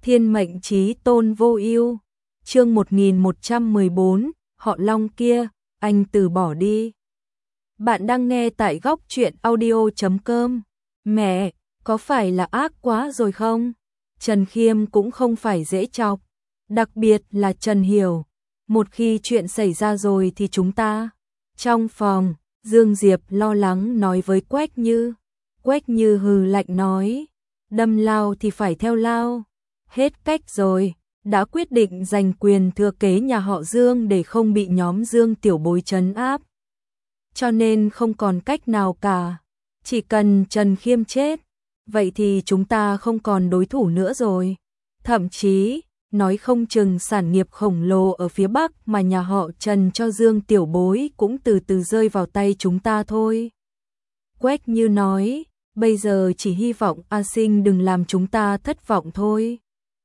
Thiên mệnh chí tôn vô ưu. Chương 1114, họ Long kia, anh từ bỏ đi. Bạn đang nghe tại góc truyện audio.com. Mẹ, có phải là ác quá rồi không? Trần Khiêm cũng không phải dễ chọc, đặc biệt là Trần Hiểu. Một khi chuyện xảy ra rồi thì chúng ta. Trong phòng, Dương Diệp lo lắng nói với Quách Như. Quách Như hừ lạnh nói, đâm lao thì phải theo lao. Hết cách rồi, đã quyết định giành quyền thừa kế nhà họ Dương để không bị nhóm Dương Tiểu Bối trấn áp. Cho nên không còn cách nào cả, chỉ cần Trần Khiêm chết, vậy thì chúng ta không còn đối thủ nữa rồi. Thậm chí, nói không chừng sản nghiệp khổng lồ ở phía Bắc mà nhà họ Trần cho Dương Tiểu Bối cũng từ từ rơi vào tay chúng ta thôi. Quách Như nói, bây giờ chỉ hy vọng A Sinh đừng làm chúng ta thất vọng thôi.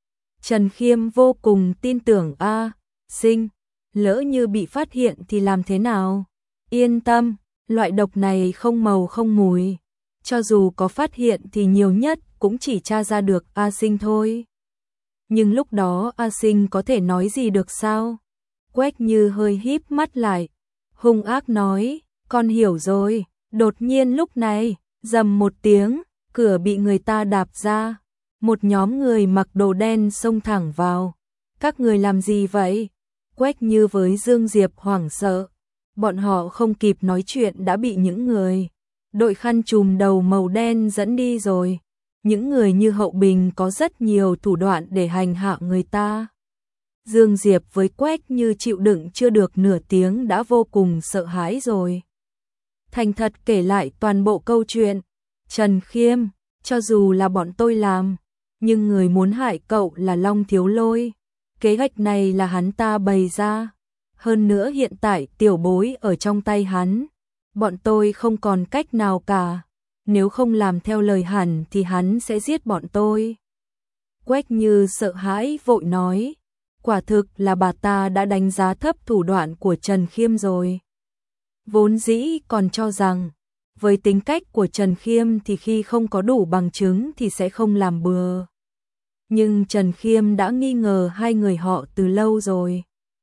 Trần Khiêm vô cùng tin tưởng A Sinh, lỡ như bị phát hiện thì làm thế nào? Yên tâm, loại độc này không màu không mùi, cho dù có phát hiện thì nhiều nhất cũng chỉ tra ra được A Sinh thôi. Nhưng lúc đó A Sinh có thể nói gì được sao? Quách Như hơi híp mắt lại, hung ác nói, con hiểu rồi. Đột nhiên lúc này, rầm một tiếng, cửa bị người ta đạp ra. Một nhóm người mặc đồ đen xông thẳng vào. Các người làm gì vậy? Quách Như với Dương Diệp hoảng sợ. Bọn họ không kịp nói chuyện đã bị những người đội khăn trùm đầu màu đen dẫn đi rồi. Những người như Hậu Bình có rất nhiều thủ đoạn để hành hạ người ta. Dương Diệp với Quách Như chịu đựng chưa được nửa tiếng đã vô cùng sợ hãi rồi. Thành thật kể lại toàn bộ câu chuyện. Trần Khiêm, cho dù là bọn tôi làm, nhưng người muốn hại cậu là Long Thiếu Lôi. Kế hoạch này là hắn ta bày ra. Hơn nữa hiện tại Tiểu Bối ở trong tay hắn. Bọn tôi không còn cách nào cả. Nếu không làm theo lời hắn thì hắn sẽ giết bọn tôi. Quách Như sợ hãi vội nói. Quả thực là bà ta đã đánh giá thấp thủ đoạn của Trần Khiêm rồi. Vốn dĩ còn cho rằng, với tính cách của Trần Khiêm thì khi không có đủ bằng chứng thì sẽ không làm bừa. Nhưng Trần Khiêm đã nghi ngờ hai người họ từ lâu rồi.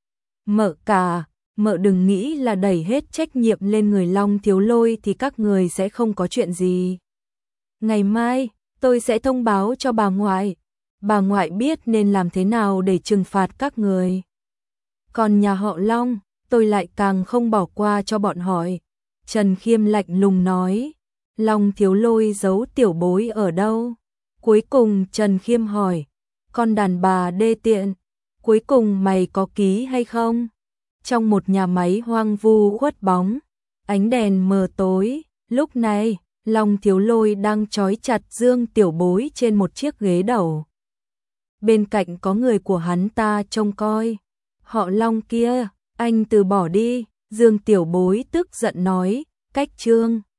Mợ đừng nghĩ là đẩy hết trách nhiệm lên người Long Thiếu Lôi thì các người sẽ không có chuyện gì. Ngày mai, tôi sẽ thông báo cho bà ngoại. Bà ngoại biết nên làm thế nào để trừng phạt các người. Còn nhà họ Long, tôi lại càng không bỏ qua cho bọn họ. Trần Khiêm lạnh lùng nói, Long Thiếu Lôi giấu Tiểu Bối ở đâu? Cuối cùng Trần Khiêm hỏi, con đàn bà đê tiện, cuối cùng mày có ký hay không? Trong một nhà máy hoang vu khuất bóng, ánh đèn mờ tối, lúc này, Long Thiếu Lôi đang trói chặt Dương Tiểu Bối trên một chiếc ghế đầu. Bên cạnh có người của hắn ta trông coi. Họ Long kia, anh từ bỏ đi, Dương Tiểu Bối tức giận nói, cách Trương